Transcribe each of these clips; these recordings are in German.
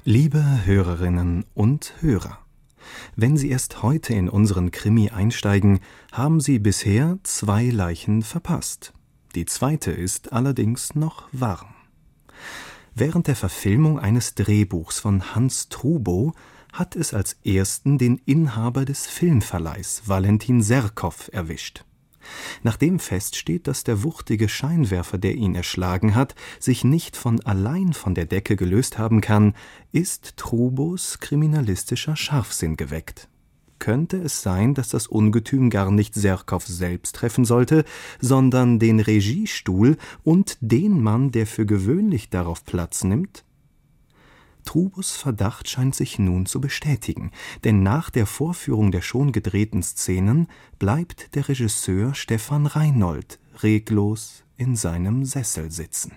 Liebe Hörerinnen und Hörer, wenn Sie erst heute in unseren Krimi einsteigen, haben Sie bisher 2 Leichen verpasst. Die zweite ist allerdings noch warm. Während der Verfilmung eines Drehbuchs von Hans Trubo hat es als ersten den Inhaber des Filmverleihs, Valentin Serkow, erwischt. Nachdem feststeht, dass der wuchtige Scheinwerfer, der ihn erschlagen hat, sich nicht von allein von der Decke gelöst haben kann, ist Trubos kriminalistischer Scharfsinn geweckt. Könnte es sein, dass das Ungetüm gar nicht Serkow selbst treffen sollte, sondern den Regiestuhl und den Mann, der für gewöhnlich darauf Platz nimmt? Trubos Verdacht scheint sich nun zu bestätigen, denn nach der Vorführung der schon gedrehten Szenen bleibt der Regisseur Stefan Reinhold reglos in seinem Sessel sitzen.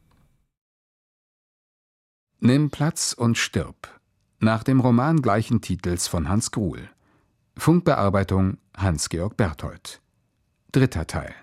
Nimm Platz und stirb. Nach dem Roman gleichen Titels von Hans Gruhl. Funkbearbeitung Hans-Georg Berthold. 3. Teil.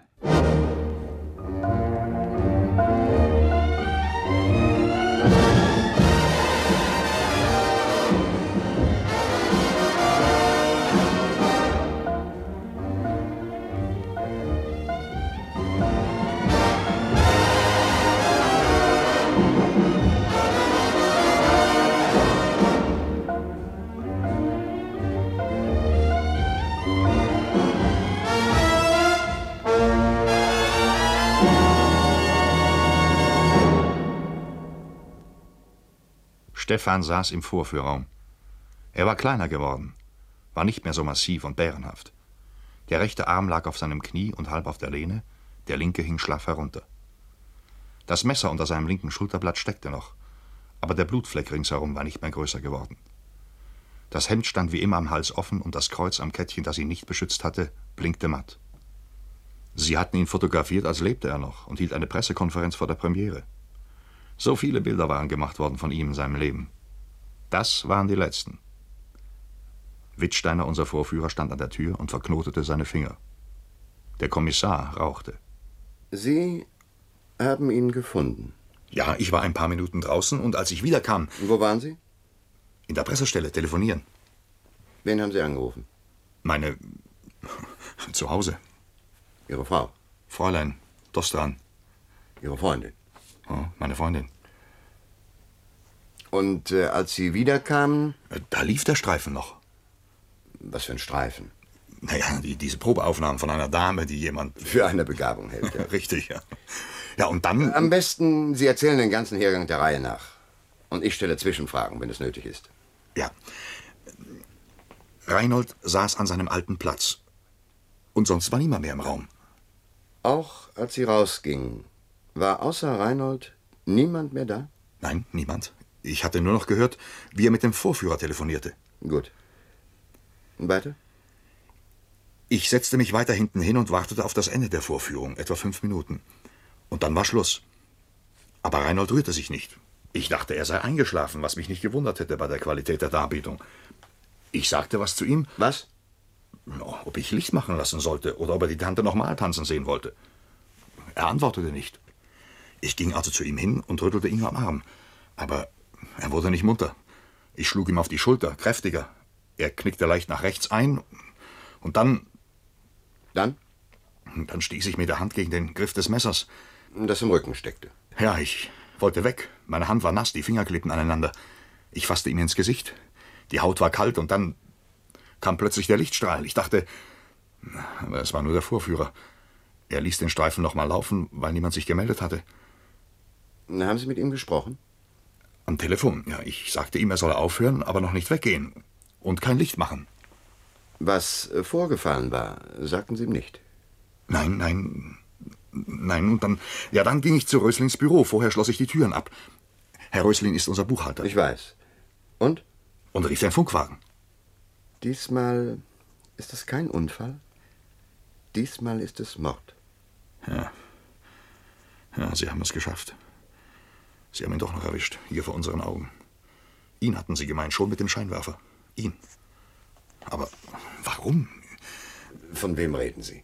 Stefan saß im Vorführraum. Er war kleiner geworden, war nicht mehr so massiv und bärenhaft. Der rechte Arm lag auf seinem Knie und halb auf der Lehne, der linke hing schlaff herunter. Das Messer unter seinem linken Schulterblatt steckte noch, aber der Blutfleck ringsherum war nicht mehr größer geworden. Das Hemd stand wie immer am Hals offen und das Kreuz am Kettchen, das ihn nicht beschützt hatte, blinkte matt. Sie hatten ihn fotografiert, als lebte er noch und hielt eine Pressekonferenz vor der Premiere. So viele Bilder waren gemacht worden von ihm in seinem Leben. Das waren die letzten. Wittsteiner, unser Vorführer, stand an der Tür und verknotete seine Finger. Der Kommissar rauchte. Sie haben ihn gefunden? Ja, ich war ein paar Minuten draußen und als ich wiederkam... Wo waren Sie? In der Pressestelle, telefonieren. Wen haben Sie angerufen? Meine... zu Hause. Ihre Frau? Fräulein Dostran. Ihre Freundin? Oh, meine Freundin. Und als Sie wiederkamen? Da lief der Streifen noch. Was für ein Streifen? Naja, diese Probeaufnahmen von einer Dame, die jemand... Für eine Begabung hält, ja. Richtig, ja. Ja, und dann... Am besten, Sie erzählen den ganzen Hergang der Reihe nach. Und ich stelle Zwischenfragen, wenn es nötig ist. Ja. Reinhold saß an seinem alten Platz. Und sonst war niemand mehr im Raum. Auch als Sie rausgingen, war außer Reinhold niemand mehr da? Nein, niemand. Ich hatte nur noch gehört, wie er mit dem Vorführer telefonierte. Gut. Und weiter? Ich setzte mich weiter hinten hin und wartete auf das Ende der Vorführung, etwa 5 Minuten. Und dann war Schluss. Aber Reinhold rührte sich nicht. Ich dachte, er sei eingeschlafen, was mich nicht gewundert hätte bei der Qualität der Darbietung. Ich sagte was zu ihm. Was? Ob ich Licht machen lassen sollte oder ob er die Tante noch mal tanzen sehen wollte. Er antwortete nicht. Ich ging also zu ihm hin und rüttelte ihn am Arm. Aber er wurde nicht munter. Ich schlug ihm auf die Schulter, kräftiger. Er knickte leicht nach rechts ein und dann... Dann? Dann stieß ich mit der Hand gegen den Griff des Messers. Das im Rücken steckte. Ja, ich wollte weg. Meine Hand war nass, die Finger klebten aneinander. Ich fasste ihm ins Gesicht. Die Haut war kalt und dann kam plötzlich der Lichtstrahl. Ich dachte, aber es war nur der Vorführer. Er ließ den Streifen noch mal laufen, weil niemand sich gemeldet hatte. Haben Sie mit ihm gesprochen? Am Telefon, ja. Ich sagte ihm, er solle aufhören, aber noch nicht weggehen. Und kein Licht machen. Was vorgefallen war, sagten Sie ihm nicht? Nein. Und dann ging ich zu Röslings Büro. Vorher schloss ich die Türen ab. Herr Rösling ist unser Buchhalter. Ich weiß. Und? Und rief den Funkwagen. Diesmal ist es kein Unfall. Diesmal ist es Mord. Ja, Sie haben es geschafft. Sie haben ihn doch noch erwischt, hier vor unseren Augen. Ihn hatten Sie gemeint, schon mit dem Scheinwerfer. Ihn. Aber warum? Von wem reden Sie?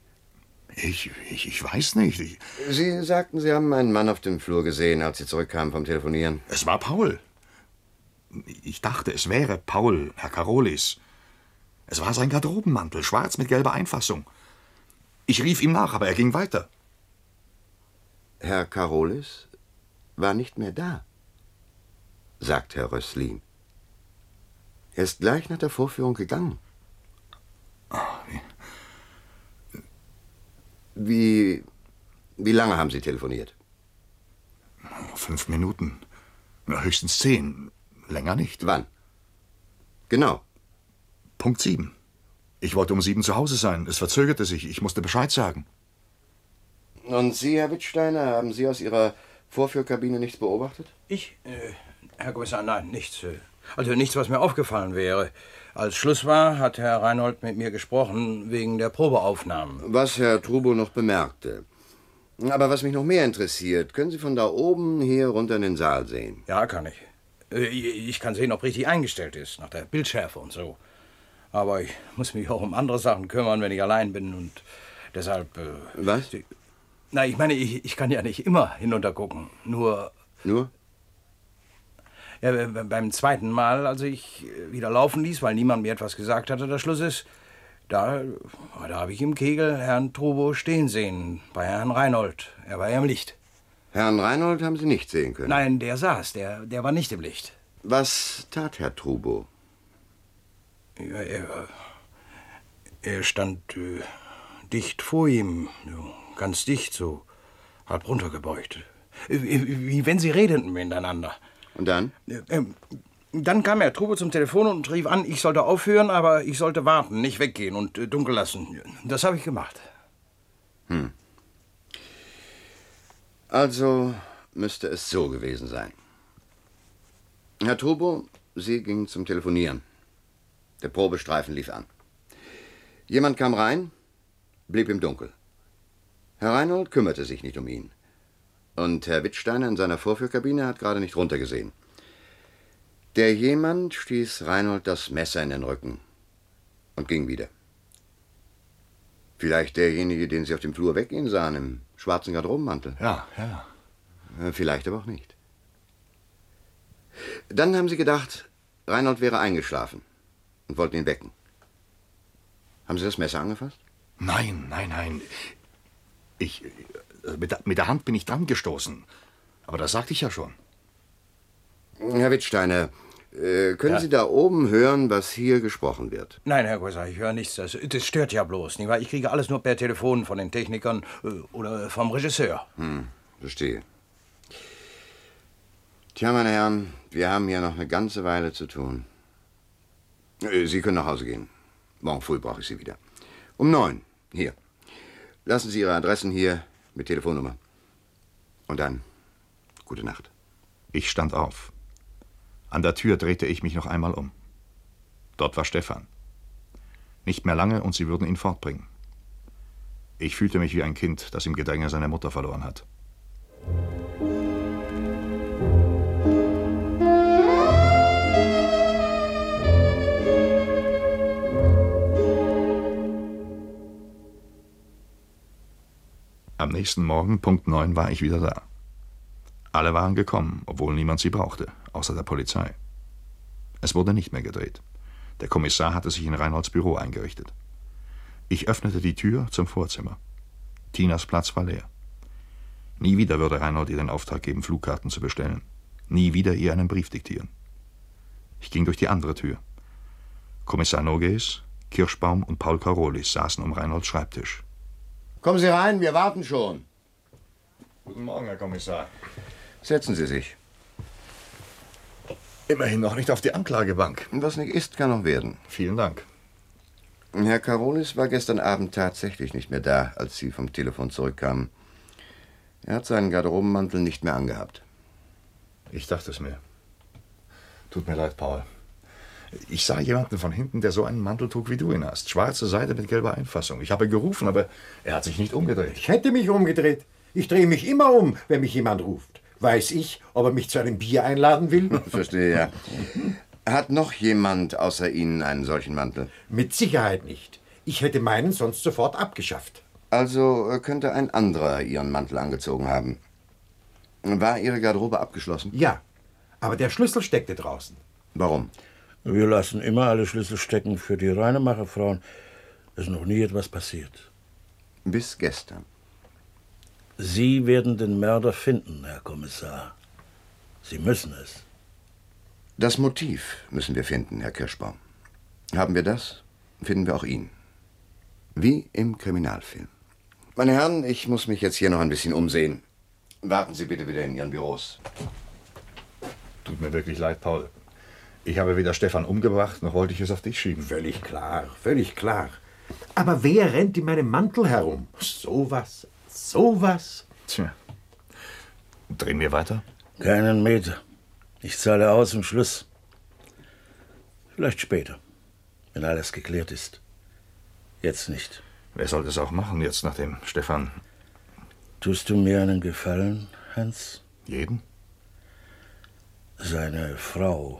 Ich weiß nicht. Sie sagten, Sie haben einen Mann auf dem Flur gesehen, als Sie zurückkamen vom Telefonieren. Es war Paul. Ich dachte, es wäre Paul, Herr Karolis. Es war sein Garderobenmantel, schwarz mit gelber Einfassung. Ich rief ihm nach, aber er ging weiter. Herr Karolis war nicht mehr da, sagt Herr Rösslin. Er ist gleich nach der Vorführung gegangen. Wie lange haben Sie telefoniert? 5 Minuten. Höchstens 10. Länger nicht. Wann? Genau. Punkt 7. Ich wollte um 7 zu Hause sein. Es verzögerte sich. Ich musste Bescheid sagen. Und Sie, Herr Wittsteiner, haben Sie aus Ihrer Vorführkabine nichts beobachtet? Ich? Herr Kommissar, nein, nichts. Also nichts, was mir aufgefallen wäre. Als Schluss war, hat Herr Reinhold mit mir gesprochen, wegen der Probeaufnahmen. Was Herr Trubo noch bemerkte. Aber was mich noch mehr interessiert, können Sie von da oben hier runter in den Saal sehen? Ja, kann ich. Ich kann sehen, ob richtig eingestellt ist, nach der Bildschärfe und so. Aber ich muss mich auch um andere Sachen kümmern, wenn ich allein bin und deshalb... Was? Na, ich meine, ich kann ja nicht immer hinuntergucken. Nur? Ja, beim zweiten Mal, als ich wieder laufen ließ, weil niemand mir etwas gesagt hatte, der Schluss ist, da habe ich im Kegel Herrn Trubo stehen sehen, bei Herrn Reinhold. Er war ja im Licht. Herrn Reinhold haben Sie nicht sehen können? Nein, der saß, der war nicht im Licht. Was tat Herr Trubo? Ja, er stand dicht vor ihm, ganz dicht, so halb runtergebeugt. Wie wenn sie redeten miteinander. Und dann? Dann kam Herr Trubo zum Telefon und rief an, ich sollte aufhören, aber ich sollte warten, nicht weggehen und dunkel lassen. Das habe ich gemacht. Also müsste es so gewesen sein. Herr Trubo, Sie gingen zum Telefonieren. Der Probestreifen lief an. Jemand kam rein, blieb im Dunkel. Herr Reinhold kümmerte sich nicht um ihn. Und Herr Wittsteiner in seiner Vorführkabine hat gerade nicht runtergesehen. Der jemand stieß Reinhold das Messer in den Rücken und ging wieder. Vielleicht derjenige, den Sie auf dem Flur weggehen sahen, im schwarzen Garderobenmantel. Ja. Vielleicht aber auch nicht. Dann haben Sie gedacht, Reinhold wäre eingeschlafen und wollten ihn wecken. Haben Sie das Messer angefasst? Nein. Mit der Hand bin ich dran gestoßen. Aber das sagte ich ja schon. Herr Wittsteiner, können Sie da oben hören, was hier gesprochen wird? Nein, Herr Kommissar, ich höre nichts. Das stört ja bloß, nicht wahr? Ich kriege alles nur per Telefon von den Technikern oder vom Regisseur. Verstehe. Tja, meine Herren, wir haben hier noch eine ganze Weile zu tun. Sie können nach Hause gehen. Morgen früh brauche ich Sie wieder. Um 9, hier. Lassen Sie Ihre Adressen hier mit Telefonnummer. Und dann, gute Nacht. Ich stand auf. An der Tür drehte ich mich noch einmal um. Dort war Stefan. Nicht mehr lange und sie würden ihn fortbringen. Ich fühlte mich wie ein Kind, das im Gedränge seine Mutter verloren hat. Am nächsten Morgen, Punkt 9, war ich wieder da. Alle waren gekommen, obwohl niemand sie brauchte, außer der Polizei. Es wurde nicht mehr gedreht. Der Kommissar hatte sich in Reinholds Büro eingerichtet. Ich öffnete die Tür zum Vorzimmer. Tinas Platz war leer. Nie wieder würde Reinhold ihr den Auftrag geben, Flugkarten zu bestellen. Nie wieder ihr einen Brief diktieren. Ich ging durch die andere Tür. Kommissar Nogues, Kirschbaum und Paul Karolis saßen um Reinholds Schreibtisch. Kommen Sie rein, wir warten schon. Guten Morgen, Herr Kommissar. Setzen Sie sich. Immerhin noch nicht auf die Anklagebank. Was nicht ist, kann noch werden. Vielen Dank. Herr Karolis war gestern Abend tatsächlich nicht mehr da, als Sie vom Telefon zurückkamen. Er hat seinen Garderobenmantel nicht mehr angehabt. Ich dachte es mir. Tut mir leid, Paul. Ich sah jemanden von hinten, der so einen Mantel trug, wie du ihn hast. Schwarze Seide mit gelber Einfassung. Ich habe gerufen, aber er hat sich nicht umgedreht. Ich hätte mich umgedreht. Ich drehe mich immer um, wenn mich jemand ruft. Weiß ich, ob er mich zu einem Bier einladen will? Verstehe, ja. Hat noch jemand außer Ihnen einen solchen Mantel? Mit Sicherheit nicht. Ich hätte meinen sonst sofort abgeschafft. Also könnte ein anderer Ihren Mantel angezogen haben. War Ihre Garderobe abgeschlossen? Ja, aber der Schlüssel steckte draußen. Warum? Wir lassen immer alle Schlüssel stecken für die Reinemacherfrauen. Es ist noch nie etwas passiert. Bis gestern. Sie werden den Mörder finden, Herr Kommissar. Sie müssen es. Das Motiv müssen wir finden, Herr Kirschbaum. Haben wir das, finden wir auch ihn. Wie im Kriminalfilm. Meine Herren, ich muss mich jetzt hier noch ein bisschen umsehen. Warten Sie bitte wieder in Ihren Büros. Tut mir wirklich leid, Paul. Ich habe weder Stefan umgebracht, noch wollte ich es auf dich schieben. Völlig klar, völlig klar. Aber wer rennt in meinem Mantel herum? Sowas, sowas. Tja. Drehen wir weiter? Keinen Meter. Ich zahle aus im Schluss. Vielleicht später, wenn alles geklärt ist. Jetzt nicht. Wer soll das auch machen, jetzt nachdem Stefan... Tust du mir einen Gefallen, Hans? Jeden? Seine Frau.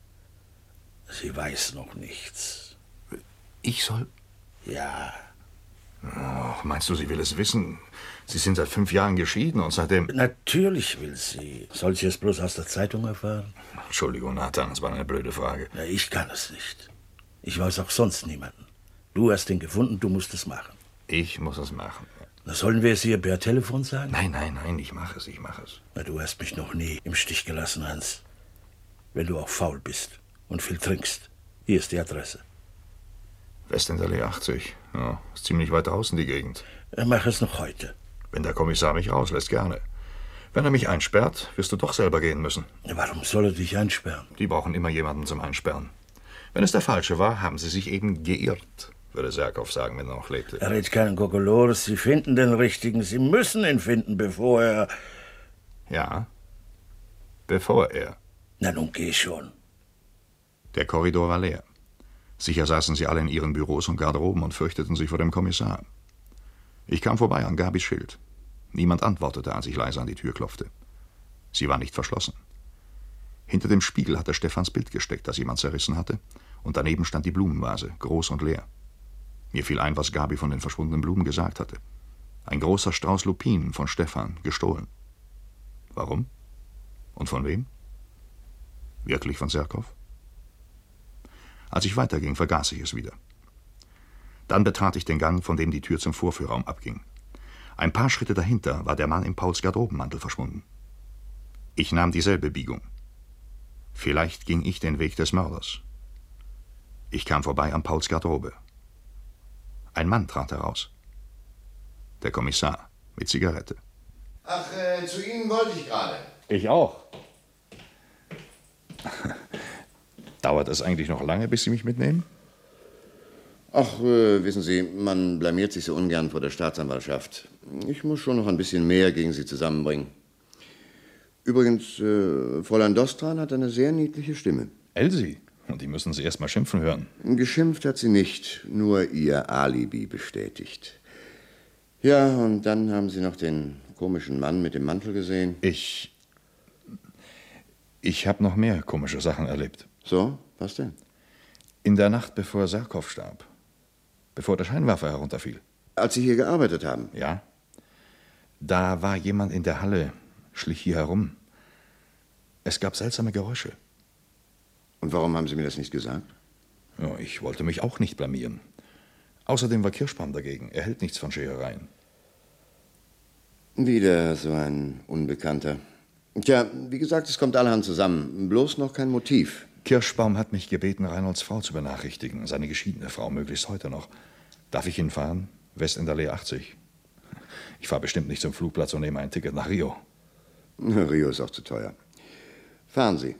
Sie weiß noch nichts. Ich soll... Ja. Oh, meinst du, sie will es wissen? Sie sind seit 5 Jahren geschieden und seitdem... Natürlich will sie. Soll sie es bloß aus der Zeitung erfahren? Entschuldigung, Nathan, das war eine blöde Frage. Na, ich kann es nicht. Ich weiß auch sonst niemanden. Du hast ihn gefunden, du musst es machen. Ich muss es machen. Na, sollen wir es ihr per Telefon sagen? Nein, ich mache es. Na, du hast mich noch nie im Stich gelassen, Hans. Wenn du auch faul bist und viel trinkst. Hier ist die Adresse. Westallee 80. Ja, ist ziemlich weit draußen, die Gegend. Mach es noch heute. Wenn der Kommissar mich rauslässt, gerne. Wenn er mich einsperrt, wirst du doch selber gehen müssen. Warum soll er dich einsperren? Die brauchen immer jemanden zum Einsperren. Wenn es der Falsche war, haben sie sich eben geirrt, würde Serkow sagen, wenn er noch lebte. Er redet keinen Kokolores. Sie finden den Richtigen. Sie müssen ihn finden, bevor er... Ja, bevor er... Na, nun geh schon. Der Korridor war leer. Sicher saßen sie alle in ihren Büros und Garderoben und fürchteten sich vor dem Kommissar. Ich kam vorbei an Gabis Schild. Niemand antwortete, als ich leise an die Tür klopfte. Sie war nicht verschlossen. Hinter dem Spiegel hatte Stefans Bild gesteckt, das jemand zerrissen hatte, und daneben stand die Blumenvase, groß und leer. Mir fiel ein, was Gabi von den verschwundenen Blumen gesagt hatte. Ein großer Strauß Lupinen von Stefan, gestohlen. Warum? Und von wem? Wirklich von Serkow? Als ich weiterging, vergaß ich es wieder. Dann betrat ich den Gang, von dem die Tür zum Vorführraum abging. Ein paar Schritte dahinter war der Mann im Pauls Garderobenmantel verschwunden. Ich nahm dieselbe Biegung. Vielleicht ging ich den Weg des Mörders. Ich kam vorbei an Pauls Garderobe. Ein Mann trat heraus. Der Kommissar mit Zigarette. Ach, zu Ihnen wollte ich gerade. Ich auch. Dauert es eigentlich noch lange, bis Sie mich mitnehmen? Ach, wissen Sie, man blamiert sich so ungern vor der Staatsanwaltschaft. Ich muss schon noch ein bisschen mehr gegen Sie zusammenbringen. Übrigens, Fräulein Dostran hat eine sehr niedliche Stimme. Elsie? Und die müssen Sie erst mal schimpfen hören. Geschimpft hat sie nicht, nur ihr Alibi bestätigt. Ja, und dann haben Sie noch den komischen Mann mit dem Mantel gesehen. Ich habe noch mehr komische Sachen erlebt. So, was denn? In der Nacht, bevor Serkow starb. Bevor der Scheinwerfer herunterfiel. Als Sie hier gearbeitet haben? Ja. Da war jemand in der Halle, schlich hier herum. Es gab seltsame Geräusche. Und warum haben Sie mir das nicht gesagt? Ja, ich wollte mich auch nicht blamieren. Außerdem war Kirschbaum dagegen. Er hält nichts von Scherereien. Wieder so ein Unbekannter. Tja, wie gesagt, es kommt allerhand zusammen. Bloß noch kein Motiv. Kirschbaum hat mich gebeten, Reinholds Frau zu benachrichtigen. Seine geschiedene Frau, möglichst heute noch. Darf ich ihn fahren? Westallee 80. Ich fahre bestimmt nicht zum Flugplatz und nehme ein Ticket nach Rio. Rio ist auch zu teuer. Fahren Sie.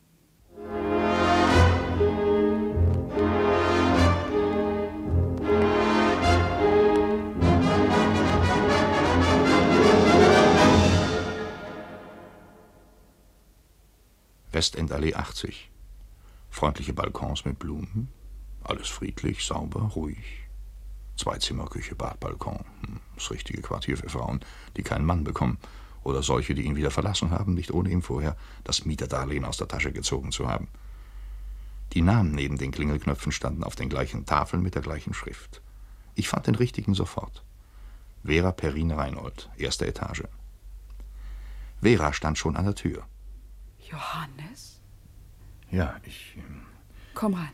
Westallee 80. Freundliche Balkons mit Blumen. Alles friedlich, sauber, ruhig. 2-Zimmer, Küche, Bad, Balkon. Das richtige Quartier für Frauen, die keinen Mann bekommen. Oder solche, die ihn wieder verlassen haben, nicht ohne ihm vorher das Mieterdarlehen aus der Tasche gezogen zu haben. Die Namen neben den Klingelknöpfen standen auf den gleichen Tafeln mit der gleichen Schrift. Ich fand den richtigen sofort. Vera Perrine Reinhold, 1. Etage. Vera stand schon an der Tür. Johannes? Ja, ich... Komm rein.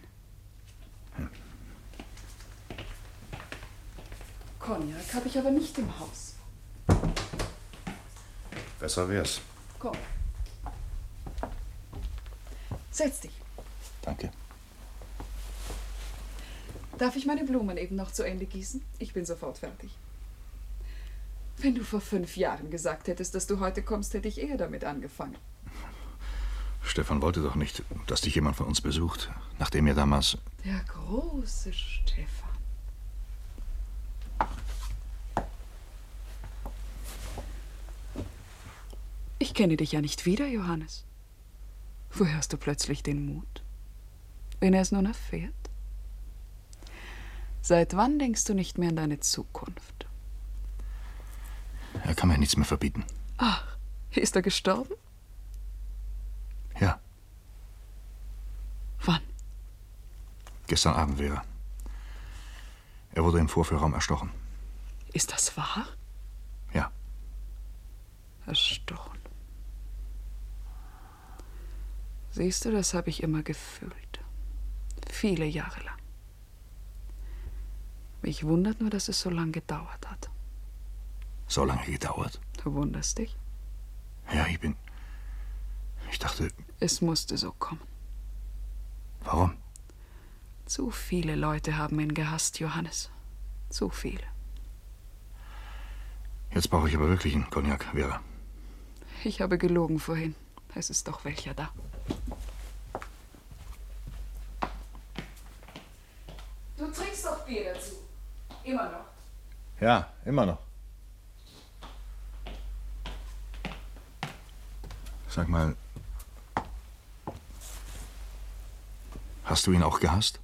Cognac habe ich aber nicht im Haus. Besser wär's. Komm. Setz dich. Danke. Darf ich meine Blumen eben noch zu Ende gießen? Ich bin sofort fertig. Wenn du vor 5 Jahren gesagt hättest, dass du heute kommst, hätte ich eher damit angefangen. Stefan wollte doch nicht, dass dich jemand von uns besucht, nachdem er damals... Der große Stefan. Ich kenne dich ja nicht wieder, Johannes. Woher hast du plötzlich den Mut? Wenn er es nun erfährt? Seit wann denkst du nicht mehr an deine Zukunft? Er kann mir nichts mehr verbieten. Ach, ist er gestorben? Ja. Wann? Gestern Abend wäre er. Er wurde im Vorführraum erstochen. Ist das wahr? Ja. Erstochen. Siehst du, das habe ich immer gefühlt. Viele Jahre lang. Mich wundert nur, dass es so lange gedauert hat. So lange gedauert? Du wunderst dich? Ja, ich dachte... Es musste so kommen. Warum? Zu viele Leute haben ihn gehasst, Johannes. Zu viele. Jetzt brauche ich aber wirklich einen Cognac, Vera. Ich habe gelogen vorhin. Es ist doch welcher da. Du trinkst doch Bier dazu. Immer noch. Ja, immer noch. Sag mal, hast du ihn auch gehasst?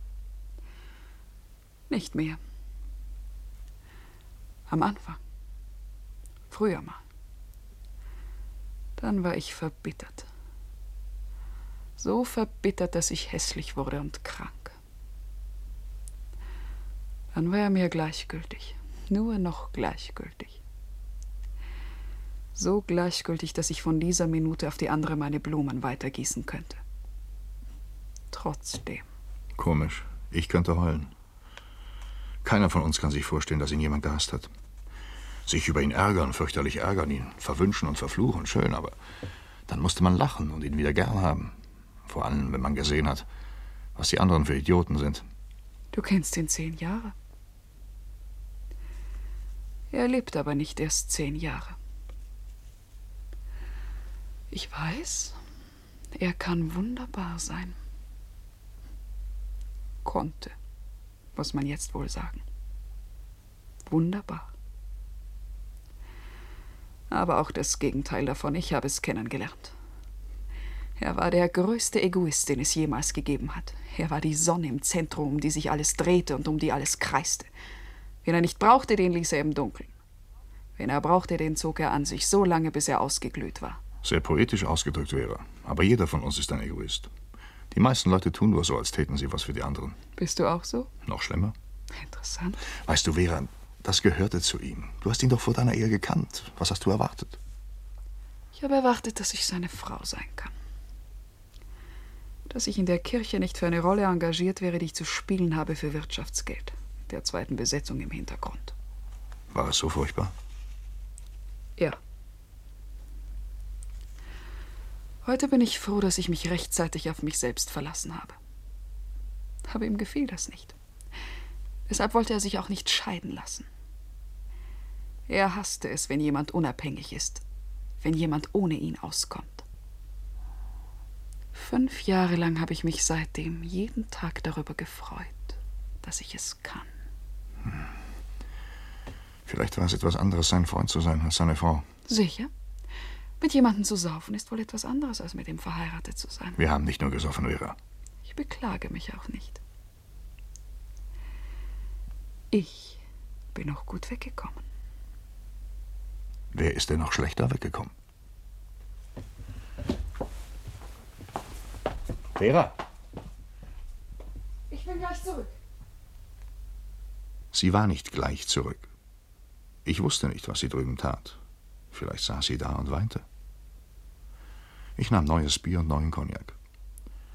Nicht mehr. Am Anfang. Früher mal. Dann war ich verbittert. So verbittert, dass ich hässlich wurde und krank. Dann war er mir gleichgültig. Nur noch gleichgültig. So gleichgültig, dass ich von dieser Minute auf die andere meine Blumen weitergießen könnte. Trotzdem. Komisch. Ich könnte heulen. Keiner von uns kann sich vorstellen, dass ihn jemand gehasst hat. Sich über ihn ärgern, fürchterlich ärgern, ihn verwünschen und verfluchen, schön, aber dann musste man lachen und ihn wieder gern haben. Vor allem, wenn man gesehen hat, was die anderen für Idioten sind. Du kennst ihn 10 Jahre. Er lebt aber nicht erst 10 Jahre. Ich weiß, er kann wunderbar sein. Konnte, muss man jetzt wohl sagen. Wunderbar. Aber auch das Gegenteil davon, ich habe es kennengelernt. Er war der größte Egoist, den es jemals gegeben hat. Er war die Sonne im Zentrum, um die sich alles drehte und um die alles kreiste. Wen er nicht brauchte, den ließ er im Dunkeln. Wen er brauchte, den zog er an sich, so lange, bis er ausgeglüht war. Sehr poetisch ausgedrückt wäre. Aber jeder von uns ist ein Egoist. Die meisten Leute tun nur so, als täten sie was für die anderen. Bist du auch so? Noch schlimmer. Interessant. Weißt du, Vera, das gehörte zu ihm. Du hast ihn doch vor deiner Ehe gekannt. Was hast du erwartet? Ich habe erwartet, dass ich seine Frau sein kann. Dass ich in der Kirche nicht für eine Rolle engagiert wäre, die ich zu spielen habe für Wirtschaftsgeld. Der zweiten Besetzung im Hintergrund. War es so furchtbar? Ja. Heute bin ich froh, dass ich mich rechtzeitig auf mich selbst verlassen habe. Aber ihm gefiel das nicht. Deshalb wollte er sich auch nicht scheiden lassen. Er hasste es, wenn jemand unabhängig ist, wenn jemand ohne ihn auskommt. 5 Jahre lang habe ich mich seitdem jeden Tag darüber gefreut, dass ich es kann. Vielleicht war es etwas anderes, sein Freund zu sein, als seine Frau. Sicher. Mit jemandem zu saufen ist wohl etwas anderes, als mit ihm verheiratet zu sein. Wir haben nicht nur gesoffen, Vera. Ich beklage mich auch nicht. Ich bin auch gut weggekommen. Wer ist denn noch schlechter weggekommen? Vera! Ich bin gleich zurück. Sie war nicht gleich zurück. Ich wusste nicht, was sie drüben tat. Vielleicht saß sie da und weinte. Ich nahm neues Bier und neuen Cognac.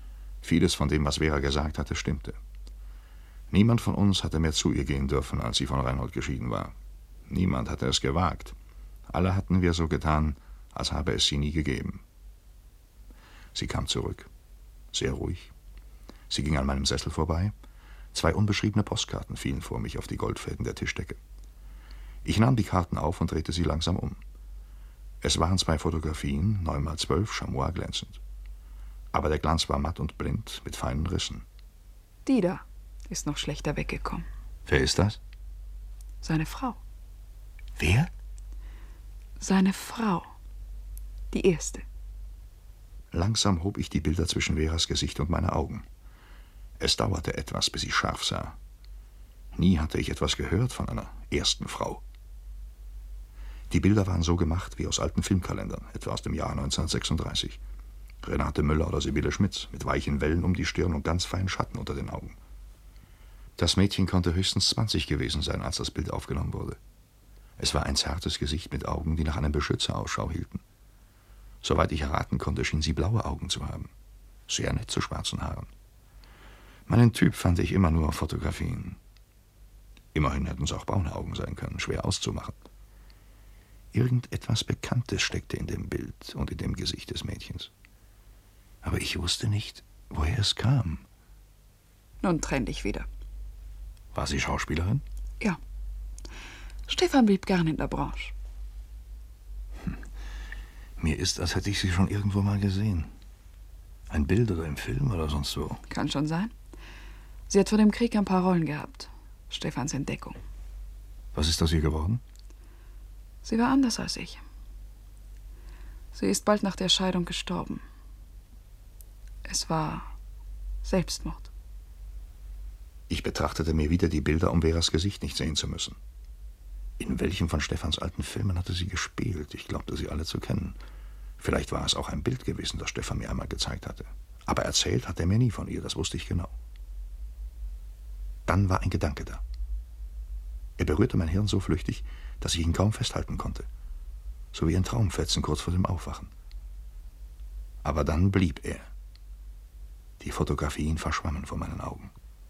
Vieles von dem, was Vera gesagt hatte, stimmte. Niemand von uns hatte mehr zu ihr gehen dürfen, als sie von Reinhold geschieden war. Niemand hatte es gewagt. Alle hatten wir so getan, als habe es sie nie gegeben. Sie kam zurück, sehr ruhig. Sie ging an meinem Sessel vorbei. 2 unbeschriebene Postkarten fielen vor mich auf die Goldfäden der Tischdecke. Ich nahm die Karten auf und drehte sie langsam um. Es waren 2 Fotografien, 9x12, Chamois glänzend. Aber der Glanz war matt und blind, mit feinen Rissen. Die da ist noch schlechter weggekommen. Wer ist das? Seine Frau. Wer? Seine Frau. Die erste. Langsam hob ich die Bilder zwischen Veras Gesicht und meine Augen. Es dauerte etwas, bis ich scharf sah. Nie hatte ich etwas gehört von einer ersten Frau. Die Bilder waren so gemacht wie aus alten Filmkalendern, etwa aus dem Jahr 1936. Renate Müller oder Sibylle Schmitz, mit weichen Wellen um die Stirn und ganz feinen Schatten unter den Augen. Das Mädchen konnte höchstens 20 gewesen sein, als das Bild aufgenommen wurde. Es war ein zartes Gesicht mit Augen, die nach einem Beschützer Ausschau hielten. Soweit ich erraten konnte, schien sie blaue Augen zu haben. Sehr nett zu schwarzen Haaren. Meinen Typ fand ich immer nur auf Fotografien. Immerhin hätten es auch braune Augen sein können, schwer auszumachen. Irgendetwas Bekanntes steckte in dem Bild und in dem Gesicht des Mädchens. Aber ich wusste nicht, woher es kam. Nun trenn dich wieder. War sie Schauspielerin? Ja. Stefan blieb gern in der Branche. Mir ist, als hätte ich sie schon irgendwo mal gesehen. Ein Bild oder im Film oder sonst wo. Kann schon sein. Sie hat vor dem Krieg ein paar Rollen gehabt. Stefans Entdeckung. Was ist aus ihr geworden? Sie war anders als ich. Sie ist bald nach der Scheidung gestorben. Es war Selbstmord. Ich betrachtete mir wieder die Bilder, um Veras Gesicht nicht sehen zu müssen. In welchem von Stefans alten Filmen hatte sie gespielt? Ich glaubte, sie alle zu kennen. Vielleicht war es auch ein Bild gewesen, das Stefan mir einmal gezeigt hatte. Aber erzählt hat er mir nie von ihr, das wusste ich genau. Dann war ein Gedanke da. Er berührte mein Hirn so flüchtig, dass ich ihn kaum festhalten konnte. So wie ein Traumfetzen kurz vor dem Aufwachen. Aber dann blieb er. Die Fotografien verschwammen vor meinen Augen.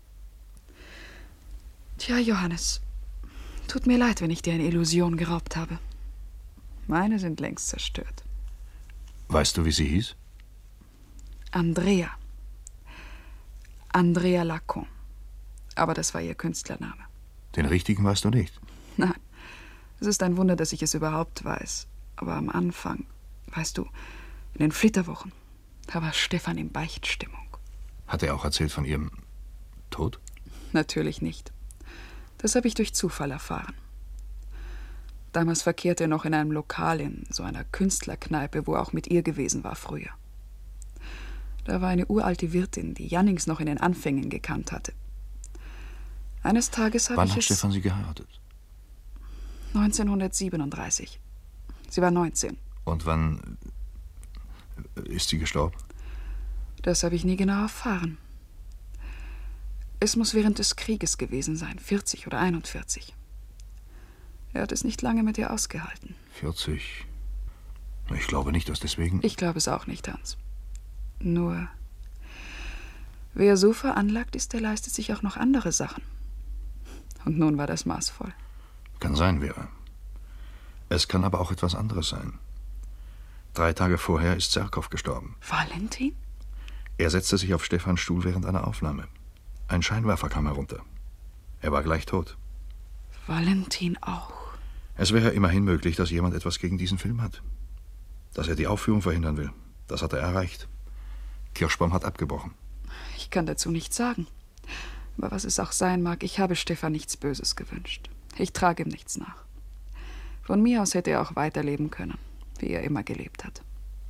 Tja, Johannes, tut mir leid, wenn ich dir eine Illusion geraubt habe. Meine sind längst zerstört. Weißt du, wie sie hieß? Andrea. Andrea Lacon. Aber das war ihr Künstlername. Den richtigen weißt du nicht? Nein, es ist ein Wunder, dass ich es überhaupt weiß. Aber am Anfang, weißt du, in den Flitterwochen, da war Stefan in Beichtstimmung. Hat er auch erzählt von ihrem Tod? Natürlich nicht. Das habe ich durch Zufall erfahren. Damals verkehrte er noch in einem Lokal in so einer Künstlerkneipe, wo er auch mit ihr gewesen war früher. Da war eine uralte Wirtin, die Jannings noch in den Anfängen gekannt hatte. Eines Tages habe ich es... Wann hat Stefan sie geheiratet? 1937. Sie war 19. Und wann ist sie gestorben? Das habe ich nie genau erfahren. Es muss während des Krieges gewesen sein, 40 oder 41. Er hat es nicht lange mit ihr ausgehalten. 40? Ich glaube nicht, dass deswegen... Ich glaube es auch nicht, Hans. Nur, wer so veranlagt ist, der leistet sich auch noch andere Sachen. Und nun war das maßvoll. Kann sein, Vera. Es kann aber auch etwas anderes sein. 3 Tage vorher ist Zerkow gestorben. Valentin? Er setzte sich auf Stefans Stuhl während einer Aufnahme. Ein Scheinwerfer kam herunter. Er war gleich tot. Valentin auch. Es wäre immerhin möglich, dass jemand etwas gegen diesen Film hat. Dass er die Aufführung verhindern will. Das hat er erreicht. Kirschbaum hat abgebrochen. Ich kann dazu nichts sagen. Aber was es auch sein mag, ich habe Stefan nichts Böses gewünscht. Ich trage ihm nichts nach. Von mir aus hätte er auch weiterleben können, wie er immer gelebt hat.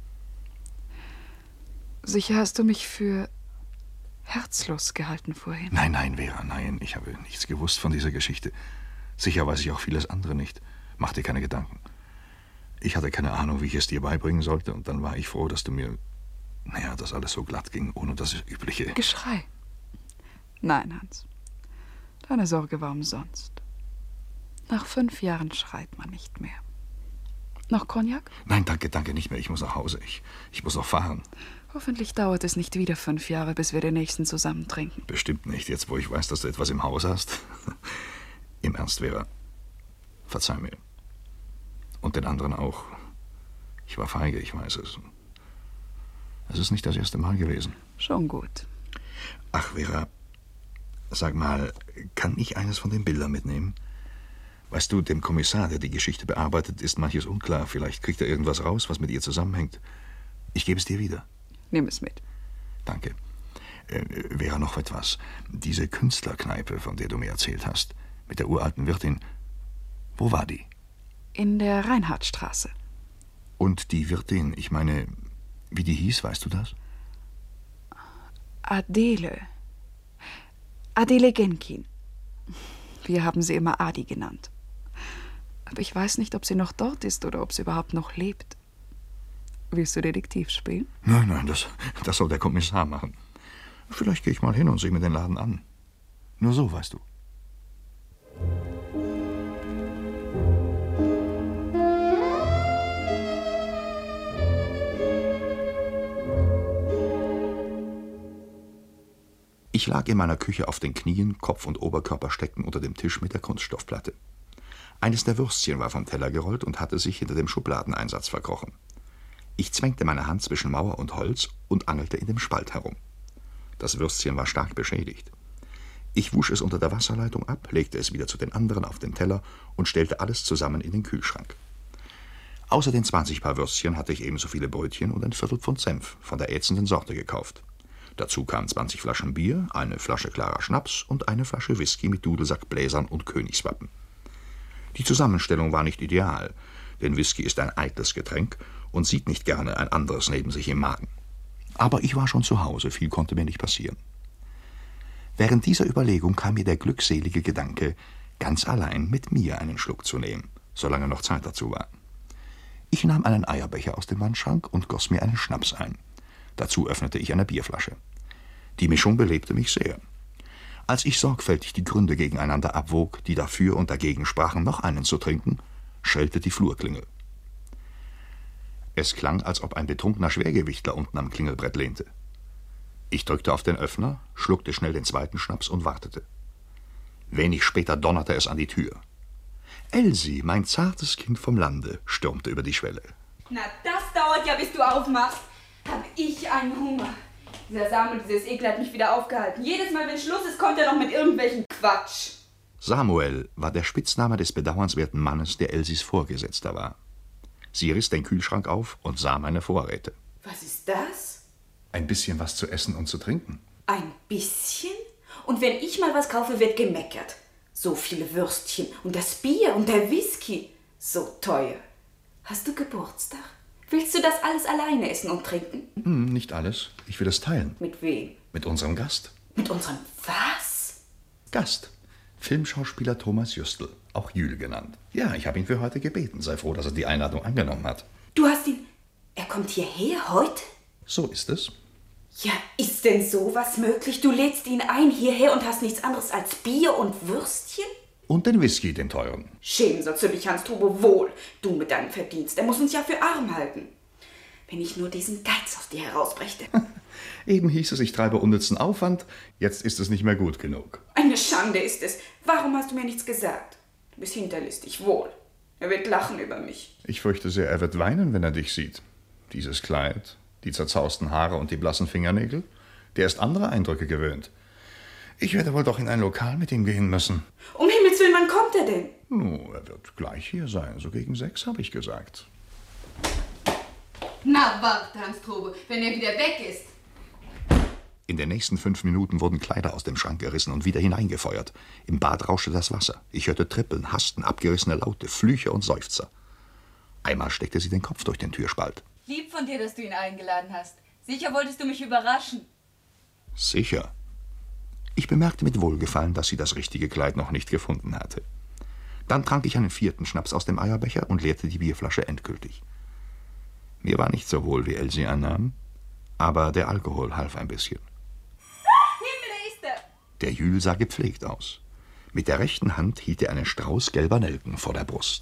Sicher hast du mich für herzlos gehalten vorhin. Nein, nein, Vera, nein. Ich habe nichts gewusst von dieser Geschichte. Sicher weiß ich auch vieles andere nicht. Mach dir keine Gedanken. Ich hatte keine Ahnung, wie ich es dir beibringen sollte. Und dann war ich froh, dass du mir... dass alles so glatt ging, ohne das übliche... Geschrei. Nein, Hans. Deine Sorge war umsonst. Nach 5 Jahren schreit man nicht mehr. Noch Cognac? Nein, danke, nicht mehr. Ich muss nach Hause. Ich muss noch fahren. Hoffentlich dauert es nicht wieder 5 Jahre, bis wir den nächsten zusammen trinken. Bestimmt nicht, jetzt wo ich weiß, dass du etwas im Haus hast. Im Ernst, Vera. Verzeih mir. Und den anderen auch. Ich war feige, ich weiß es. Es ist nicht das erste Mal gewesen. Schon gut. Ach, Vera, sag mal, kann ich eines von den Bildern mitnehmen? Weißt du, dem Kommissar, der die Geschichte bearbeitet, ist manches unklar. Vielleicht kriegt er irgendwas raus, was mit ihr zusammenhängt. Ich gebe es dir wieder. Nimm es mit. Danke. Vera, noch etwas. Diese Künstlerkneipe, von der du mir erzählt hast, mit der uralten Wirtin, wo war die? In der Reinhardtstraße. Und die Wirtin, ich meine, wie die hieß, weißt du das? Adele. Adele Genkin. Wir haben sie immer Adi genannt. Aber ich weiß nicht, ob sie noch dort ist oder ob sie überhaupt noch lebt. Willst du Detektiv spielen? Nein, das soll der Kommissar machen. Vielleicht gehe ich mal hin und sehe mir den Laden an. Nur so, weißt du. Ich lag in meiner Küche auf den Knien, Kopf und Oberkörper steckten unter dem Tisch mit der Kunststoffplatte. Eines der Würstchen war vom Teller gerollt und hatte sich hinter dem Schubladeneinsatz verkrochen. Ich zwängte meine Hand zwischen Mauer und Holz und angelte in dem Spalt herum. Das Würstchen war stark beschädigt. Ich wusch es unter der Wasserleitung ab, legte es wieder zu den anderen auf den Teller und stellte alles zusammen in den Kühlschrank. Außer den 20 Paar Würstchen hatte ich ebenso viele Brötchen und ein Viertelpfund Senf von der ätzenden Sorte gekauft. Dazu kamen 20 Flaschen Bier, eine Flasche klarer Schnaps und eine Flasche Whisky mit Dudelsackbläsern und Königswappen. Die Zusammenstellung war nicht ideal, denn Whisky ist ein eitles Getränk und sieht nicht gerne ein anderes neben sich im Magen. Aber ich war schon zu Hause, viel konnte mir nicht passieren. Während dieser Überlegung kam mir der glückselige Gedanke, ganz allein mit mir einen Schluck zu nehmen, solange noch Zeit dazu war. Ich nahm einen Eierbecher aus dem Wandschrank und goss mir einen Schnaps ein. Dazu öffnete ich eine Bierflasche. Die Mischung belebte mich sehr. Als ich sorgfältig die Gründe gegeneinander abwog, die dafür und dagegen sprachen, noch einen zu trinken, schellte die Flurklingel. Es klang, als ob ein betrunkener Schwergewichtler unten am Klingelbrett lehnte. Ich drückte auf den Öffner, schluckte schnell den zweiten Schnaps und wartete. Wenig später donnerte es an die Tür. Elsie, mein zartes Kind vom Lande, stürmte über die Schwelle. Na, das dauert ja, bis du aufmachst. Hab ich einen Hunger. Dieser Samuel, dieses Ekel hat mich wieder aufgehalten. Jedes Mal, wenn Schluss ist, kommt er noch mit irgendwelchen Quatsch. Samuel war der Spitzname des bedauernswerten Mannes, der Elsies Vorgesetzter war. Sie riss den Kühlschrank auf und sah meine Vorräte. Was ist das? Ein bisschen was zu essen und zu trinken. Ein bisschen? Und wenn ich mal was kaufe, wird gemeckert. So viele Würstchen und das Bier und der Whisky. So teuer. Hast du Geburtstag? Willst du das alles alleine essen und trinken? Nicht alles. Ich will es teilen. Mit wem? Mit unserem Gast. Mit unserem was? Gast. Filmschauspieler Thomas Jüstl, auch Jül genannt. Ja, ich habe ihn für heute gebeten. Sei froh, dass er die Einladung angenommen hat. Du hast ihn... Er kommt hierher heute? So ist es. Ja, ist denn sowas möglich? Du lädst ihn ein hierher und hast nichts anderes als Bier und Würstchen? Und den Whisky, den teuren. Schämen sollst du dich, Hans-Trubo, wohl. Du mit deinem Verdienst. Er muss uns ja für arm halten. Wenn ich nur diesen Geiz aus dir herausbrächte. Eben hieß es, ich treibe unnützen Aufwand. Jetzt ist es nicht mehr gut genug. Eine Schande ist es. Warum hast du mir nichts gesagt? Du bist hinterlistig, wohl. Er wird lachen über mich. Ich fürchte sehr, er wird weinen, wenn er dich sieht. Dieses Kleid, die zerzausten Haare und die blassen Fingernägel. Der ist andere Eindrücke gewöhnt. Ich werde wohl doch in ein Lokal mit ihm gehen müssen. Um Himmels Willen, wann kommt er denn? Oh, er wird gleich hier sein. So gegen 6, habe ich gesagt. Na, warte, Hans-Trubo, wenn er wieder weg ist. In den nächsten 5 Minuten wurden Kleider aus dem Schrank gerissen und wieder hineingefeuert. Im Bad rauschte das Wasser. Ich hörte Trippeln, Hasten, abgerissene Laute, Flüche und Seufzer. Einmal steckte sie den Kopf durch den Türspalt. Lieb von dir, dass du ihn eingeladen hast. Sicher wolltest du mich überraschen. Sicher. Ich bemerkte mit Wohlgefallen, dass sie das richtige Kleid noch nicht gefunden hatte. Dann trank ich einen 4. Schnaps aus dem Eierbecher und leerte die Bierflasche endgültig. Mir war nicht so wohl, wie Elsie annahm, aber der Alkohol half ein bisschen. Himmel, da ist er! Der Jül sah gepflegt aus. Mit der rechten Hand hielt er einen Strauß gelber Nelken vor der Brust.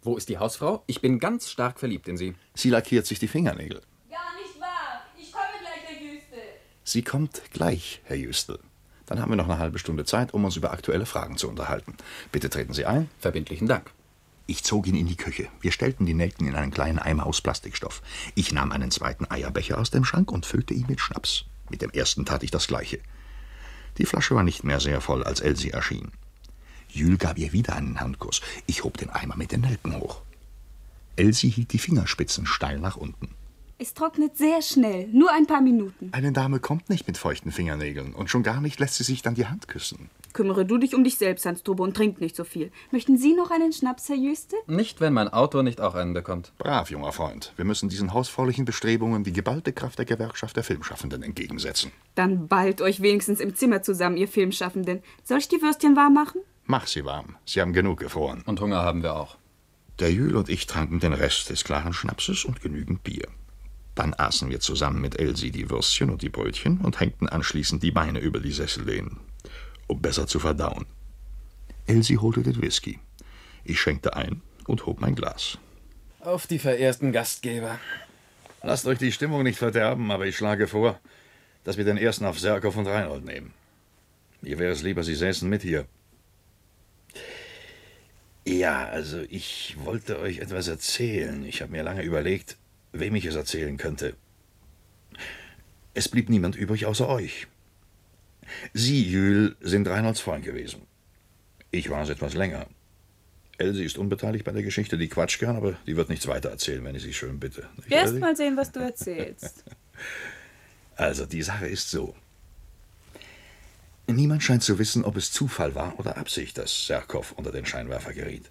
Wo ist die Hausfrau? Ich bin ganz stark verliebt in sie. Sie lackiert sich die Fingernägel. Gar nicht wahr. Ich komme gleich, Herr Jüstel. Sie kommt gleich, Herr Jüstel. Dann haben wir noch eine halbe Stunde Zeit, um uns über aktuelle Fragen zu unterhalten. Bitte treten Sie ein. Verbindlichen Dank. Ich zog ihn in die Küche. Wir stellten die Nelken in einen kleinen Eimer aus Plastikstoff. Ich nahm einen zweiten Eierbecher aus dem Schrank und füllte ihn mit Schnaps. Mit dem ersten tat ich das Gleiche. Die Flasche war nicht mehr sehr voll, als Elsie erschien. Jules gab ihr wieder einen Handkuss. Ich hob den Eimer mit den Nelken hoch. Elsie hielt die Fingerspitzen steil nach unten. Es trocknet sehr schnell, nur ein paar Minuten. Eine Dame kommt nicht mit feuchten Fingernägeln und schon gar nicht lässt sie sich dann die Hand küssen. Kümmere du dich um dich selbst, Hans Turbo, und trink nicht so viel. Möchten Sie noch einen Schnaps, Herr Jüste? Nicht, wenn mein Autor nicht auch einen bekommt. Brav, junger Freund. Wir müssen diesen hausfraulichen Bestrebungen die geballte Kraft der Gewerkschaft der Filmschaffenden entgegensetzen. Dann ballt euch wenigstens im Zimmer zusammen, ihr Filmschaffenden. Soll ich die Würstchen warm machen? Mach sie warm. Sie haben genug gefroren. Und Hunger haben wir auch. Der Jules und ich tranken den Rest des klaren Schnapses und genügend Bier. Dann aßen wir zusammen mit Elsie die Würstchen und die Brötchen und hängten anschließend die Beine über die Sessellehnen, um besser zu verdauen. Elsie holte den Whisky. Ich schenkte ein und hob mein Glas. Auf die verehrten Gastgeber. Lasst euch die Stimmung nicht verderben, aber ich schlage vor, dass wir den ersten auf Serkow und Reinhold nehmen. Mir wäre es lieber, Sie säßen mit hier. Ja, also ich wollte euch etwas erzählen. Ich habe mir lange überlegt, wem ich es erzählen könnte. Es blieb niemand übrig außer euch. Sie, Jules, sind Reinholds Freund gewesen. Ich war es etwas länger. Elsie ist unbeteiligt bei der Geschichte, die quatscht gern, aber die wird nichts weiter erzählen, wenn ich sie schön bitte. Erst mal sehen, was du erzählst. Also, die Sache ist so. Niemand scheint zu wissen, ob es Zufall war oder Absicht, dass Serkow unter den Scheinwerfer geriet.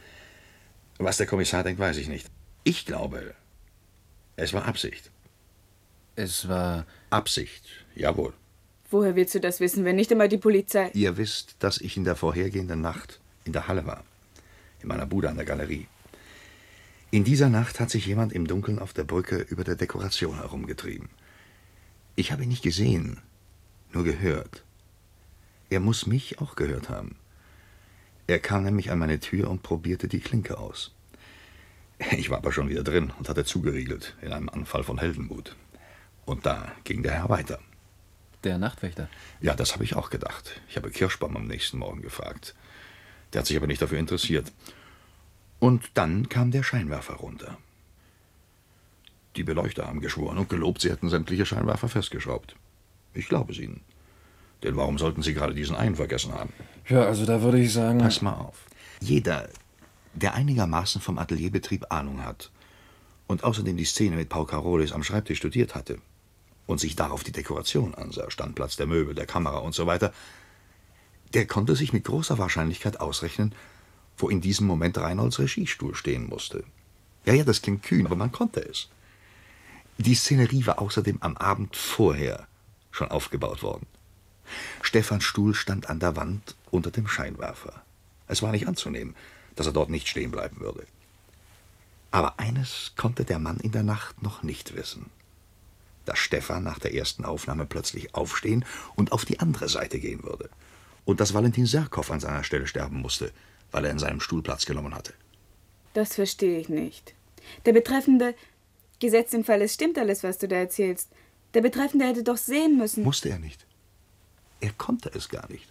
Was der Kommissar denkt, weiß ich nicht. Ich glaube, es war Absicht. Es war Absicht, jawohl. Woher willst du das wissen, wenn nicht einmal die Polizei? Ihr wisst, dass ich in der vorhergehenden Nacht in der Halle war. In meiner Bude an der Galerie. In dieser Nacht hat sich jemand im Dunkeln auf der Brücke über der Dekoration herumgetrieben. Ich habe ihn nicht gesehen, nur gehört. Er muss mich auch gehört haben. Er kam nämlich an meine Tür und probierte die Klinke aus. Ich war aber schon wieder drin und hatte zugeriegelt, in einem Anfall von Heldenmut. Und da ging der Herr weiter. Der Nachtwächter? Ja, das habe ich auch gedacht. Ich habe Kirschbaum am nächsten Morgen gefragt. Der hat sich aber nicht dafür interessiert. Und dann kam der Scheinwerfer runter. Die Beleuchter haben geschworen und gelobt, sie hätten sämtliche Scheinwerfer festgeschraubt. Ich glaube es ihnen. Denn warum sollten sie gerade diesen einen vergessen haben? Ja, also da würde ich sagen... Pass mal auf. Jeder, der einigermaßen vom Atelierbetrieb Ahnung hat und außerdem die Szene mit Paul Carolis am Schreibtisch studiert hatte und sich darauf die Dekoration ansah, Standplatz der Möbel, der Kamera und so weiter, der konnte sich mit großer Wahrscheinlichkeit ausrechnen, wo in diesem Moment Reinholds Regiestuhl stehen musste. Ja, das klingt kühn, aber man konnte es. Die Szenerie war außerdem am Abend vorher schon aufgebaut worden. Stephans Stuhl stand an der Wand unter dem Scheinwerfer. Es war nicht anzunehmen, dass er dort nicht stehen bleiben würde. Aber eines konnte der Mann in der Nacht noch nicht wissen: dass Stephan nach der ersten Aufnahme plötzlich aufstehen und auf die andere Seite gehen würde. Und dass Valentin Serkow an seiner Stelle sterben musste, weil er in seinem Stuhl Platz genommen hatte. Das verstehe ich nicht. Der Betreffende, gesetzt im Fall, es stimmt alles, was du da erzählst, der Betreffende hätte doch sehen müssen. Musste er nicht. Er konnte es gar nicht.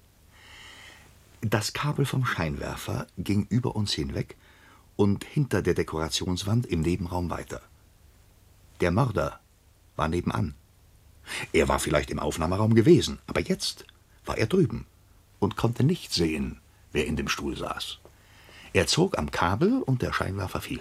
Das Kabel vom Scheinwerfer ging über uns hinweg und hinter der Dekorationswand im Nebenraum weiter. Der Mörder war nebenan. Er war vielleicht im Aufnahmeraum gewesen, aber jetzt war er drüben und konnte nicht sehen, wer in dem Stuhl saß. Er zog am Kabel und der Scheinwerfer fiel.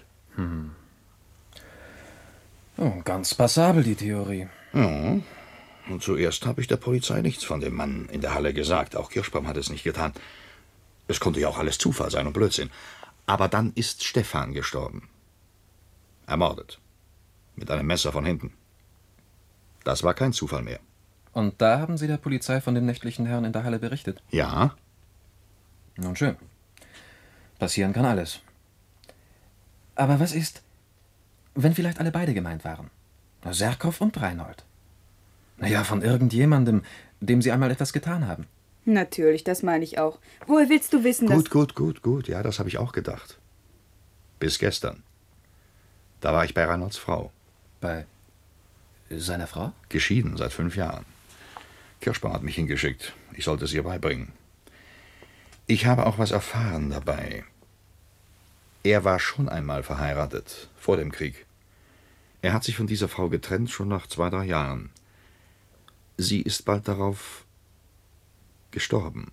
Oh, ganz passabel, die Theorie. Ja. Und zuerst habe ich der Polizei nichts von dem Mann in der Halle gesagt. Auch Kirschbaum hat es nicht getan. Es konnte ja auch alles Zufall sein und Blödsinn. Aber dann ist Stephan gestorben. Ermordet. Mit einem Messer von hinten. Das war kein Zufall mehr. Und da haben Sie der Polizei von dem nächtlichen Herrn in der Halle berichtet? Ja. Nun schön. Passieren kann alles. Aber was ist, wenn vielleicht alle beide gemeint waren? Serkow und Reinhold. Naja, von irgendjemandem, dem Sie einmal etwas getan haben. Natürlich, das meine ich auch. Woher willst du wissen, dass... Gut. Ja, das habe ich auch gedacht. Bis gestern. Da war ich bei Reinholds Frau. Bei seiner Frau? Geschieden, seit 5 Jahren. Kirschbaum hat mich hingeschickt. Ich sollte es ihr beibringen. Ich habe auch was erfahren dabei. Er war schon einmal verheiratet, vor dem Krieg. Er hat sich von dieser Frau getrennt, schon nach 2, 3 Jahren. Sie ist bald darauf gestorben.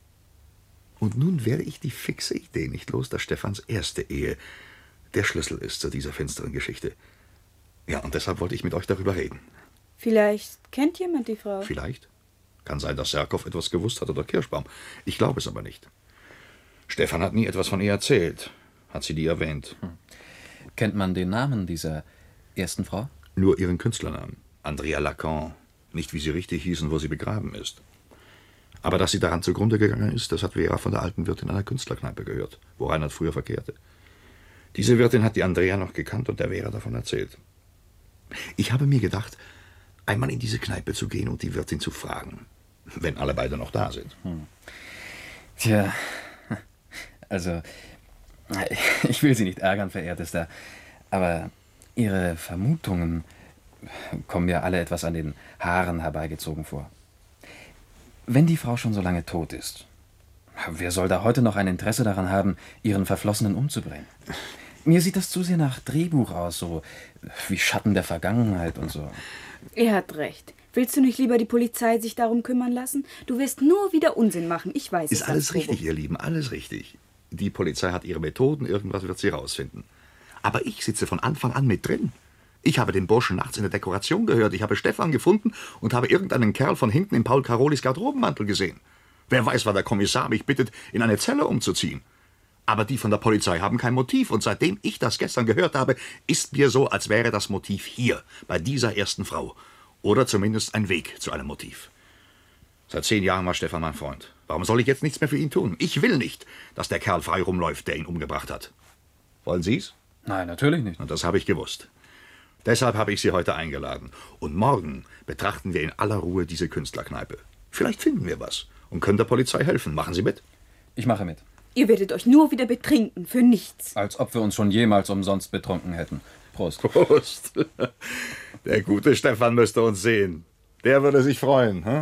Und nun werde ich die fixe Idee nicht los, dass Stefans erste Ehe der Schlüssel ist zu dieser finsteren Geschichte. Ja, und deshalb wollte ich mit euch darüber reden. Vielleicht kennt jemand die Frau. Vielleicht. Kann sein, dass Serkow etwas gewusst hat oder Kirschbaum. Ich glaube es aber nicht. Stefan hat nie etwas von ihr erzählt. Hat sie nie erwähnt. Kennt man den Namen dieser ersten Frau? Nur ihren Künstlernamen. Andrea Lacan. Nicht, wie sie richtig hieß und wo sie begraben ist. Aber dass sie daran zugrunde gegangen ist, das hat Vera von der alten Wirtin einer Künstlerkneipe gehört, wo Reinhard früher verkehrte. Diese Wirtin hat die Andrea noch gekannt und der Vera davon erzählt. Ich habe mir gedacht, einmal in diese Kneipe zu gehen und die Wirtin zu fragen, wenn alle beide noch da sind. Tja, also, ich will Sie nicht ärgern, verehrtester, aber Ihre Vermutungen kommen mir alle etwas an den Haaren herbeigezogen vor. Wenn die Frau schon so lange tot ist, wer soll da heute noch ein Interesse daran haben, ihren Verflossenen umzubringen? Mir sieht das zu sehr nach Drehbuch aus, so wie Schatten der Vergangenheit und so. Er hat recht. Willst du nicht lieber die Polizei sich darum kümmern lassen? Du wirst nur wieder Unsinn machen, ich weiß es. Ist alles richtig, ihr Lieben, alles richtig. Die Polizei hat ihre Methoden, irgendwas wird sie rausfinden. Aber ich sitze von Anfang an mit drin. Ich habe den Burschen nachts in der Dekoration gehört, ich habe Stefan gefunden und habe irgendeinen Kerl von hinten in Paul Carolis Garderobenmantel gesehen. Wer weiß, wann der Kommissar mich bittet, in eine Zelle umzuziehen. Aber die von der Polizei haben kein Motiv und seitdem ich das gestern gehört habe, ist mir so, als wäre das Motiv hier, bei dieser ersten Frau. Oder zumindest ein Weg zu einem Motiv. Seit 10 Jahren war Stefan mein Freund. Warum soll ich jetzt nichts mehr für ihn tun? Ich will nicht, dass der Kerl frei rumläuft, der ihn umgebracht hat. Wollen Sie's? Nein, natürlich nicht. Und das habe ich gewusst. Deshalb habe ich Sie heute eingeladen. Und morgen betrachten wir in aller Ruhe diese Künstlerkneipe. Vielleicht finden wir was und können der Polizei helfen. Machen Sie mit? Ich mache mit. Ihr werdet euch nur wieder betrinken, für nichts. Als ob wir uns schon jemals umsonst betrunken hätten. Prost. Prost. Der gute Stefan müsste uns sehen. Der würde sich freuen. Hm?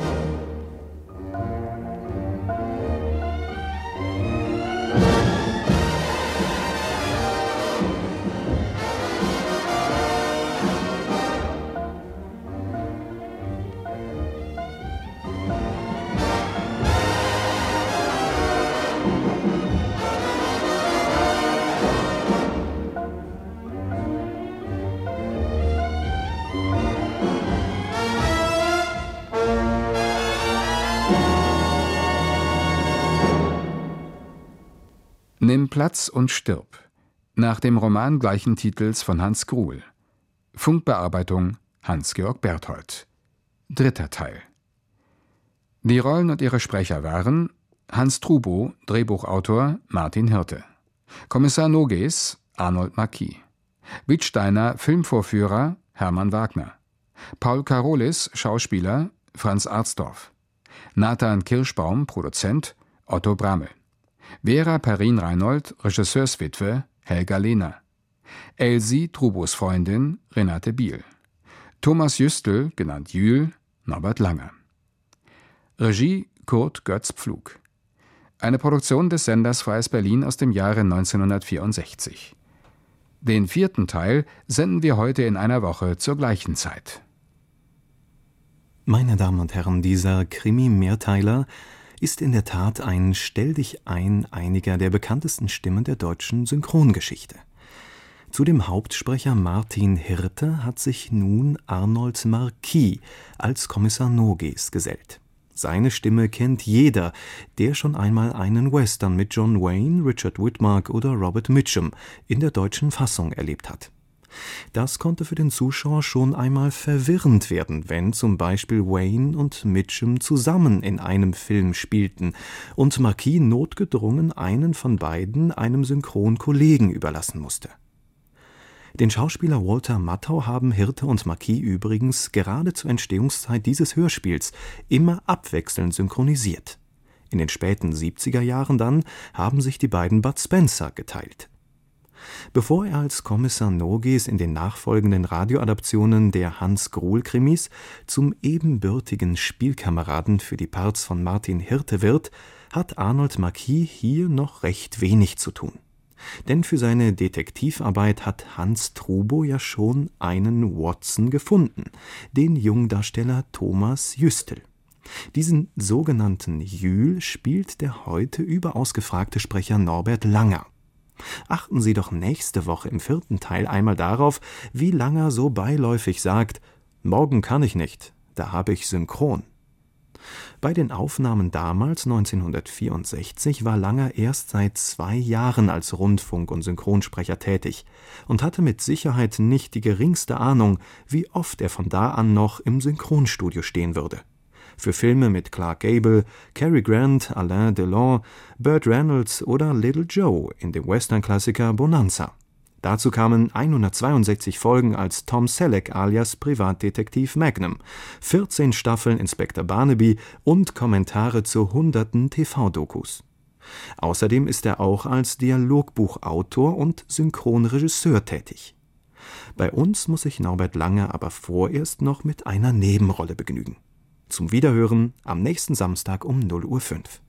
Nimm Platz und stirb. Nach dem Roman gleichen Titels von Hans Gruhl. Funkbearbeitung Hans-Georg Berthold. 3. Teil. Die Rollen und ihre Sprecher waren Hans Trubo, Drehbuchautor Martin Hirte, Kommissar Noges Arnold Marquis, Wittsteiner Filmvorführer Hermann Wagner, Paul Carolis Schauspieler Franz Arzdorf, Nathan Kirschbaum Produzent Otto Brammel, Vera Perrin Reinhold Regisseurswitwe Helga Lehner, Elsie Trubos Freundin Renate Biel, Thomas Jüstel, genannt Jühl, Norbert Langer. Regie Kurt Götz Pflug. Eine Produktion des Senders Freies Berlin aus dem Jahre 1964. Den 4. Teil senden wir heute in einer Woche zur gleichen Zeit. Meine Damen und Herren, dieser Krimi-Mehrteiler ist in der Tat ein Stelldichein einiger der bekanntesten Stimmen der deutschen Synchrongeschichte. Zu dem Hauptsprecher Martin Hirte hat sich nun Arnold Marquis als Kommissar Noges gesellt. Seine Stimme kennt jeder, der schon einmal einen Western mit John Wayne, Richard Widmark oder Robert Mitchum in der deutschen Fassung erlebt hat. Das konnte für den Zuschauer schon einmal verwirrend werden, wenn zum Beispiel Wayne und Mitchum zusammen in einem Film spielten und Marquis notgedrungen einen von beiden einem Synchronkollegen überlassen musste. Den Schauspieler Walter Matthau haben Hirte und Marquis übrigens gerade zur Entstehungszeit dieses Hörspiels immer abwechselnd synchronisiert. In den späten 70er Jahren dann haben sich die beiden Bud Spencer geteilt. Bevor er als Kommissar Nogis in den nachfolgenden Radioadaptionen der Hans-Gruhl-Krimis zum ebenbürtigen Spielkameraden für die Parts von Martin Hirte wird, hat Arnold Marquis hier noch recht wenig zu tun. Denn für seine Detektivarbeit hat Hans Trubo ja schon einen Watson gefunden, den Jungdarsteller Thomas Jüstel. Diesen sogenannten Jül spielt der heute überaus gefragte Sprecher Norbert Langer. Achten Sie doch nächste Woche im 4. Teil einmal darauf, wie Langer so beiläufig sagt: »Morgen kann ich nicht, da habe ich Synchron.« Bei den Aufnahmen damals, 1964, war Langer erst seit 2 Jahren als Rundfunk- und Synchronsprecher tätig und hatte mit Sicherheit nicht die geringste Ahnung, wie oft er von da an noch im Synchronstudio stehen würde. Für Filme mit Clark Gable, Cary Grant, Alain Delon, Burt Reynolds oder Little Joe in dem Western-Klassiker Bonanza. Dazu kamen 162 Folgen als Tom Selleck alias Privatdetektiv Magnum, 14 Staffeln Inspektor Barnaby und Kommentare zu hunderten TV-Dokus. Außerdem ist er auch als Dialogbuchautor und Synchronregisseur tätig. Bei uns muss sich Norbert Langer aber vorerst noch mit einer Nebenrolle begnügen. Zum Wiederhören am nächsten Samstag um 0:05 Uhr.